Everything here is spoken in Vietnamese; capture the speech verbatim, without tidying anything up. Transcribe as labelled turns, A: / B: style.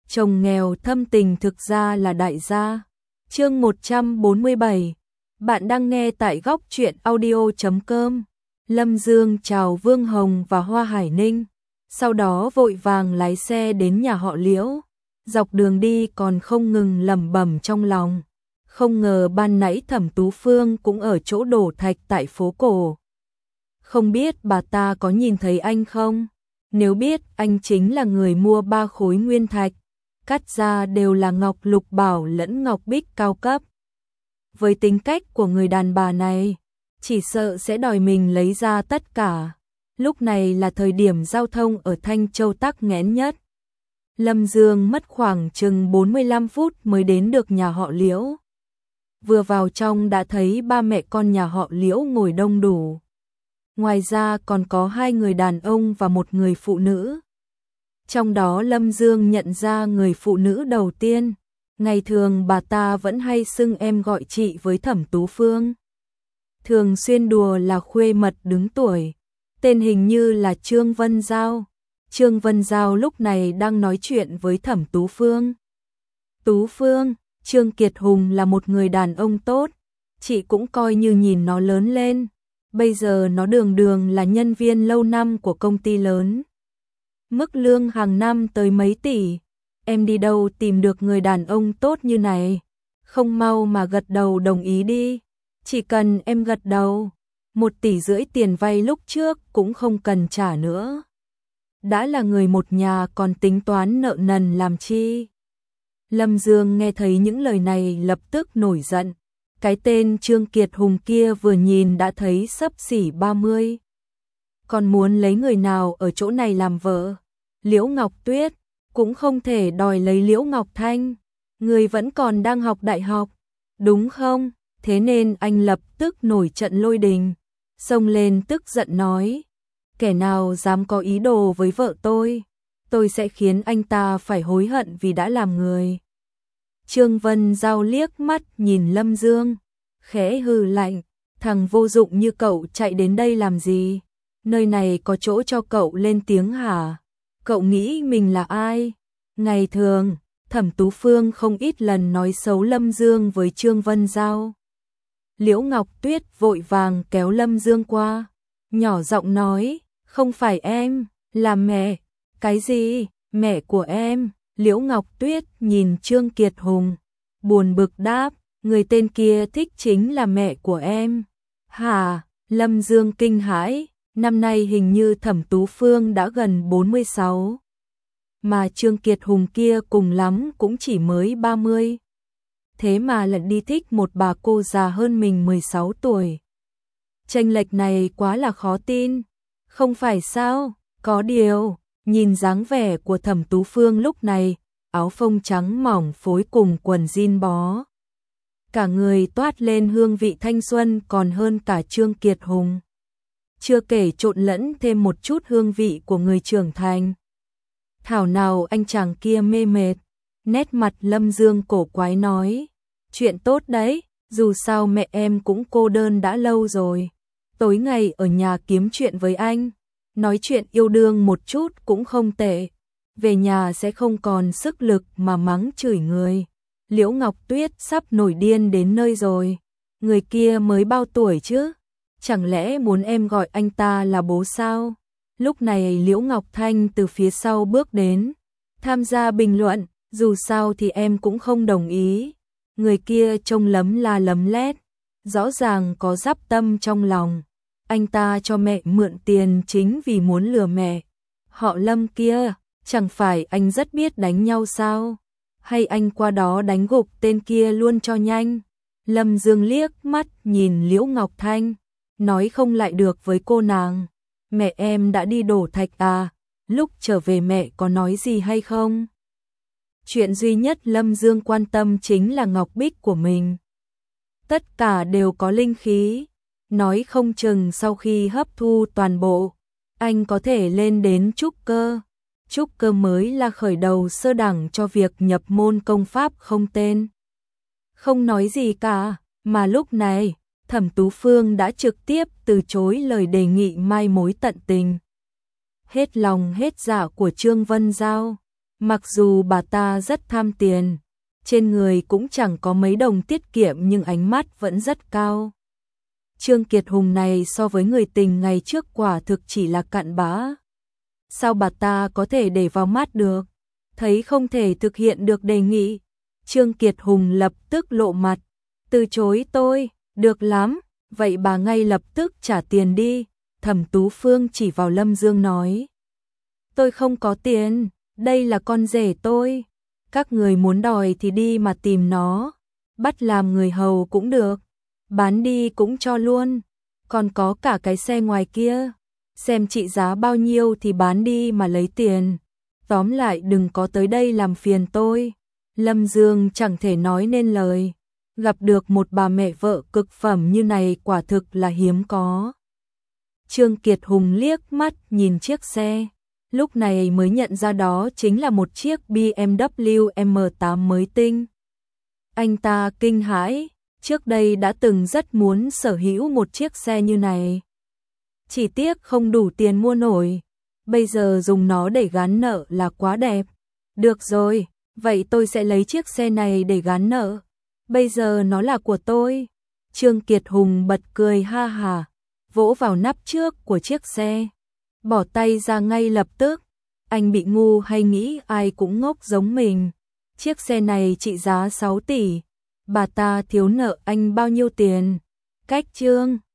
A: Chồng nghèo thâm tình thực ra là đại gia. Chương một trăm bốn mươi bảy. Bạn đang nghe tại góc truyện audio chấm com. Lâm Dương chào Vương Hồng và Hoa Hải Ninh, sau đó vội vàng lái xe đến nhà họ Liễu. Dọc đường đi còn không ngừng lẩm bẩm trong lòng, không ngờ ban nãy Thẩm Tú Phương cũng ở chỗ đổ thạch tại phố cổ. Không biết bà ta có nhìn thấy anh không? Nếu biết anh chính là người mua ba khối nguyên thạch, cắt ra đều là ngọc lục bảo lẫn ngọc bích cao cấp. Với tính cách của người đàn bà này, chỉ sợ sẽ đòi mình lấy ra tất cả. Lúc này là thời điểm giao thông ở Thanh Châu tắc nghẽn nhất. Lâm Dương mất khoảng chừng bốn mươi lăm phút mới đến được nhà họ Liễu. Vừa vào trong đã thấy ba mẹ con nhà họ Liễu ngồi đông đủ. Ngoài ra còn có hai người đàn ông và một người phụ nữ. Trong đó Lâm Dương nhận ra người phụ nữ đầu tiên. Ngày thường bà ta vẫn hay xưng em gọi chị với Thẩm Tú Phương. Thường xuyên đùa là khuê mật đứng tuổi. Tên hình như là Trương Vân Giao. Trương Vân Giao lúc này đang nói chuyện với Thẩm Tú Phương. Tú Phương, Trương Kiệt Hùng là một người đàn ông tốt. Chị cũng coi như nhìn nó lớn lên. Bây giờ nó đường đường là nhân viên lâu năm của công ty lớn. Mức lương hàng năm tới mấy tỷ. Em đi đâu tìm được người đàn ông tốt như này? Không mau mà gật đầu đồng ý đi. Chỉ cần em gật đầu, một tỷ rưỡi tiền vay lúc trước cũng không cần trả nữa. Đã là người một nhà còn tính toán nợ nần làm chi? Lâm Dương nghe thấy những lời này lập tức nổi giận. Cái tên Trương Kiệt Hùng kia vừa nhìn đã thấy xấp xỉ ba mươi. Còn muốn lấy người nào ở chỗ này làm vợ? Liễu Ngọc Tuyết, cũng không thể đòi lấy Liễu Ngọc Thanh. Người vẫn còn đang học đại học, đúng không? Thế nên anh lập tức nổi trận lôi đình, xông lên tức giận nói. Kẻ nào dám có ý đồ với vợ tôi, tôi sẽ khiến anh ta phải hối hận vì đã làm người. Trương Vân Giao liếc mắt nhìn Lâm Dương, khẽ hừ lạnh, thằng vô dụng như cậu chạy đến đây làm gì? Nơi này có chỗ cho cậu lên tiếng hả? Cậu nghĩ mình là ai? Ngày thường, Thẩm Tú Phương không ít lần nói xấu Lâm Dương với Trương Vân Giao. Liễu Ngọc Tuyết vội vàng kéo Lâm Dương qua, nhỏ giọng nói, không phải em, là mẹ. Cái gì? Mẹ của em? Liễu Ngọc Tuyết nhìn Trương Kiệt Hùng, buồn bực đáp, người tên kia thích chính là mẹ của em. Hả? Lâm Dương kinh hãi, năm nay hình như Thẩm Tú Phương đã gần bốn mươi sáu. Mà Trương Kiệt Hùng kia cùng lắm cũng chỉ mới ba mươi. Thế mà lại đi thích một bà cô già hơn mình mười sáu tuổi. Chênh lệch này quá là khó tin. Không phải sao? Có điều, nhìn dáng vẻ của Thẩm Tú Phương lúc này, áo phông trắng mỏng phối cùng quần jean bó. Cả người toát lên hương vị thanh xuân còn hơn cả Trương Kiệt Hùng. Chưa kể trộn lẫn thêm một chút hương vị của người trưởng thành. Thảo nào anh chàng kia mê mệt. Nét mặt Lâm Dương cổ quái nói, chuyện tốt đấy, dù sao mẹ em cũng cô đơn đã lâu rồi. Tối ngày ở nhà kiếm chuyện với anh, nói chuyện yêu đương một chút cũng không tệ. Về nhà sẽ không còn sức lực mà mắng chửi người. Liễu Ngọc Tuyết sắp nổi điên đến nơi rồi. Người kia mới bao tuổi chứ? Chẳng lẽ muốn em gọi anh ta là bố sao? Lúc này Liễu Ngọc Thanh từ phía sau bước đến, tham gia bình luận, dù sao thì em cũng không đồng ý. Người kia trông lấm la lấm lét, rõ ràng có dắp tâm trong lòng. Anh ta cho mẹ mượn tiền chính vì muốn lừa mẹ. Họ Lâm kia, chẳng phải anh rất biết đánh nhau sao? Hay anh qua đó đánh gục tên kia luôn cho nhanh? Lâm Dương liếc mắt nhìn Liễu Ngọc Thanh, nói không lại được với cô nàng. Mẹ em đã đi đổ thạch à? Lúc trở về mẹ có nói gì hay không? Chuyện duy nhất Lâm Dương quan tâm chính là ngọc bích của mình. Tất cả đều có linh khí. Nói không chừng sau khi hấp thu toàn bộ, anh có thể lên đến trúc cơ. Trúc cơ mới là khởi đầu sơ đẳng cho việc nhập môn công pháp không tên. Không nói gì cả, mà lúc này, Thẩm Tú Phương đã trực tiếp từ chối lời đề nghị mai mối tận tình. Hết lòng hết dạ của Trương Vân Giao, Mặc dù bà ta rất tham tiền, trên người cũng chẳng có mấy đồng tiết kiệm nhưng ánh mắt vẫn rất cao. Trương Kiệt Hùng này so với người tình ngày trước quả thực chỉ là cặn bã. Sao bà ta có thể để vào mắt được? Thấy không thể thực hiện được đề nghị, Trương Kiệt Hùng lập tức lộ mặt, từ chối tôi, được lắm, vậy bà ngay lập tức trả tiền đi. Thẩm Tú Phương chỉ vào Lâm Dương nói, tôi không có tiền, đây là con rể tôi, các người muốn đòi thì đi mà tìm nó, bắt làm người hầu cũng được, bán đi cũng cho luôn, còn có cả cái xe ngoài kia, xem trị giá bao nhiêu thì bán đi mà lấy tiền, tóm lại đừng có tới đây làm phiền tôi. Lâm Dương chẳng thể nói nên lời, gặp được một bà mẹ vợ cực phẩm như này quả thực là hiếm có. Trương Kiệt Hùng liếc mắt nhìn chiếc xe, lúc này mới nhận ra đó chính là một chiếc bê em vê em tám mới tinh. Anh ta kinh hãi, trước đây đã từng rất muốn sở hữu một chiếc xe như này. Chỉ tiếc không đủ tiền mua nổi, bây giờ dùng nó để gán nợ là quá đẹp. Được rồi, vậy tôi sẽ lấy chiếc xe này để gán nợ, bây giờ nó là của tôi. Trương Kiệt Hùng bật cười ha hả, vỗ vào nắp trước của chiếc xe, bỏ tay ra ngay lập tức. Anh bị ngu hay nghĩ ai cũng ngốc giống mình? Chiếc xe này trị giá sáu tỷ, bà ta thiếu nợ anh bao nhiêu tiền? Cách Trương